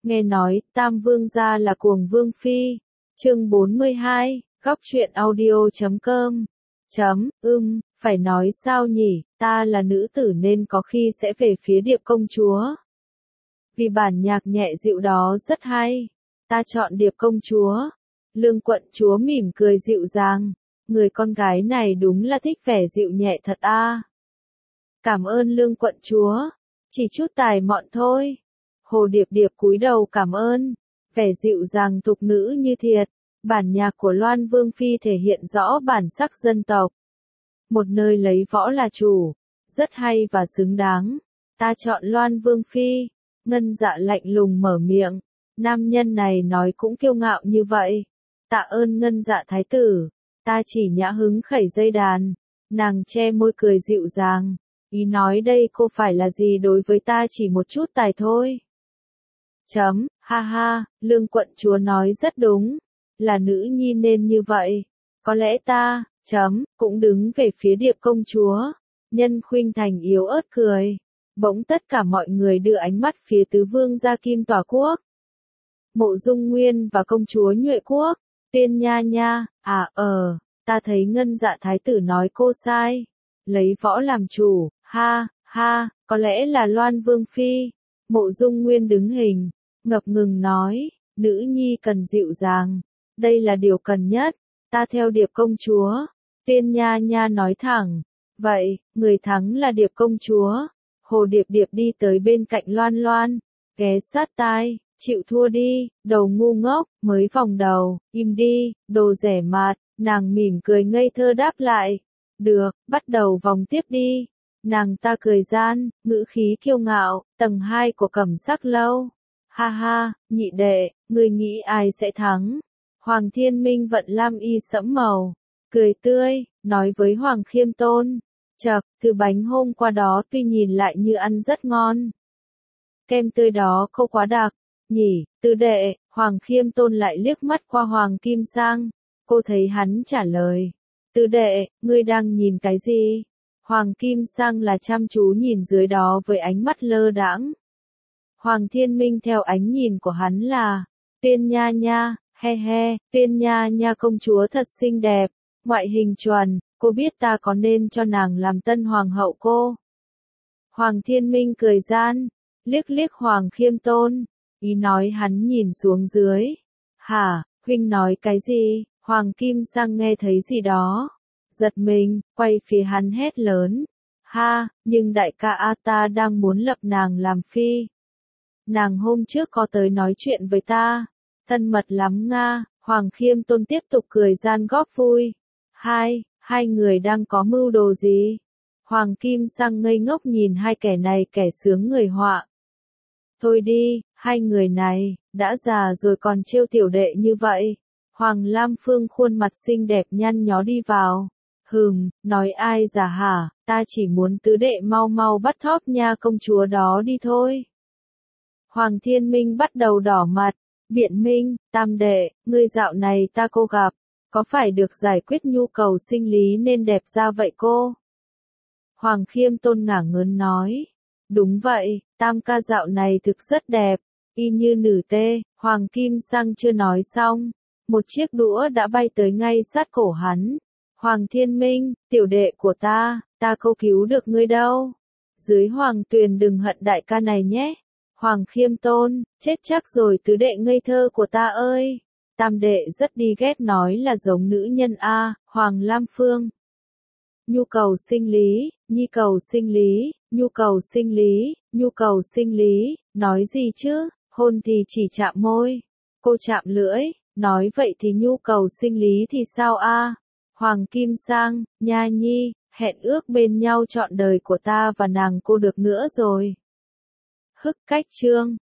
Nghe nói, Tam Vương gia là cuồng vương phi. Chương 42, góc truyện audio.com. Phải nói sao nhỉ, ta là nữ tử nên có khi sẽ về phía Điệp công chúa. Vì bản nhạc nhẹ dịu đó rất hay. Ta chọn Điệp công chúa. Lương quận chúa mỉm cười dịu dàng. Người con gái này đúng là thích vẻ dịu nhẹ thật a. Cảm ơn Lương quận chúa. Chỉ chút tài mọn thôi. Hồ Điệp Điệp cúi đầu cảm ơn. Vẻ dịu dàng tục nữ như thiệt. Bản nhạc của Loan Vương Phi thể hiện rõ bản sắc dân tộc. Một nơi lấy võ là chủ. Rất hay và xứng đáng. Ta chọn Loan Vương Phi. Ngân Dạ lạnh lùng mở miệng. Nam nhân này nói cũng kiêu ngạo như vậy. Tạ ơn Ngân Dạ thái tử. Ta chỉ nhã hứng khẩy dây đàn. Nàng che môi cười dịu dàng. Ý nói đây cô phải là gì đối với ta chỉ một chút tài thôi. Ha ha, Lương quận chúa nói rất đúng. Là nữ nhi nên như vậy. Có lẽ ta, cũng đứng về phía Điệp công chúa. Nhân Khuynh Thành yếu ớt cười. Bỗng tất cả mọi người đưa ánh mắt phía tứ vương gia Kim Tỏa Quốc. Mộ Dung Nguyên và công chúa Nhuệ Quốc. Tiên nha nha, ta thấy Ngân Dạ thái tử nói cô sai. Lấy võ làm chủ, có lẽ là Loan Vương Phi. Mộ Dung Nguyên đứng hình, ngập ngừng nói, nữ nhi cần dịu dàng. Đây là điều cần nhất, ta theo Điệp công chúa. Tiên nha nha nói thẳng, vậy, người thắng là Điệp công chúa. Hồ Điệp Điệp đi tới bên cạnh Loan Loan, ghé sát tai, chịu thua đi, đầu ngu ngốc, mới vòng đầu, im đi, đồ rẻ mạt. Nàng mỉm cười ngây thơ đáp lại, được, bắt đầu vòng tiếp đi. Nàng ta cười gian, ngữ khí kiêu ngạo, tầng 2 của Cẩm Sắc lâu. Ha ha, nhị đệ, ngươi nghĩ ai sẽ thắng? Hoàng Thiên Minh vận lam y sẫm màu, cười tươi, nói với Hoàng Khiêm Tôn. Thứ bánh hôm qua đó tuy nhìn lại như ăn rất ngon. Kem tươi đó không quá đặc, nhỉ, tứ đệ. Hoàng Khiêm Tôn lại liếc mắt qua Hoàng Kim Sang. Cô thấy hắn trả lời. Tứ đệ, ngươi đang nhìn cái gì? Hoàng Kim Sang là chăm chú nhìn dưới đó với ánh mắt lơ đãng. Hoàng Thiên Minh theo ánh nhìn của hắn là, Tiên nha nha, Tiên nha nha công chúa thật xinh đẹp, ngoại hình chuẩn, cô biết ta có nên cho nàng làm tân hoàng hậu cô? Hoàng Thiên Minh cười gian, liếc liếc Hoàng Khiêm Tôn, ý nói hắn nhìn xuống dưới. Hả, huynh nói cái gì? Hoàng Kim Sang nghe thấy gì đó. Giật mình, quay phía hắn hét lớn. Nhưng đại ca ta đang muốn lập nàng làm phi. Nàng hôm trước có tới nói chuyện với ta. Thân mật lắm nga. Hoàng Khiêm Tôn tiếp tục cười gian góp vui. Hai người đang có mưu đồ gì? Hoàng Kim Sang ngây ngốc nhìn hai kẻ này kẻ sướng người họa. Thôi đi, hai người này, đã già rồi còn trêu tiểu đệ như vậy. Hoàng Lam Phương khuôn mặt xinh đẹp nhăn nhó đi vào. Nói ai già hả, ta chỉ muốn tứ đệ mau mau bắt thóp nha công chúa đó đi thôi. Hoàng Thiên Minh bắt đầu đỏ mặt, biện minh, tam đệ, ngươi dạo này ta cô gặp, có phải được giải quyết nhu cầu sinh lý nên đẹp ra vậy cô? Hoàng Khiêm Tôn ngả ngớn nói, đúng vậy, tam ca dạo này thực rất đẹp, y như nử tê. Hoàng Kim Sang chưa nói xong, một chiếc đũa đã bay tới ngay sát cổ hắn. Hoàng Thiên Minh, tiểu đệ của ta không cứu được ngươi đâu. Dưới Hoàng Tuyền đừng hận đại ca này nhé. Hoàng Khiêm Tôn, chết chắc rồi tứ đệ ngây thơ của ta ơi. Tam đệ rất đi ghét nói là giống nữ nhân a. Hoàng Lam Phương. Nhu cầu sinh lý, nhu cầu sinh lý, nhu cầu sinh lý, nhu cầu sinh lý, nói gì chứ, hôn thì chỉ chạm môi. Cô chạm lưỡi, nói vậy thì nhu cầu sinh lý thì sao a? Hoàng Kim Sang, nha nhi, hẹn ước bên nhau trọn đời của ta và nàng cô được nữa rồi. Hức cách chương.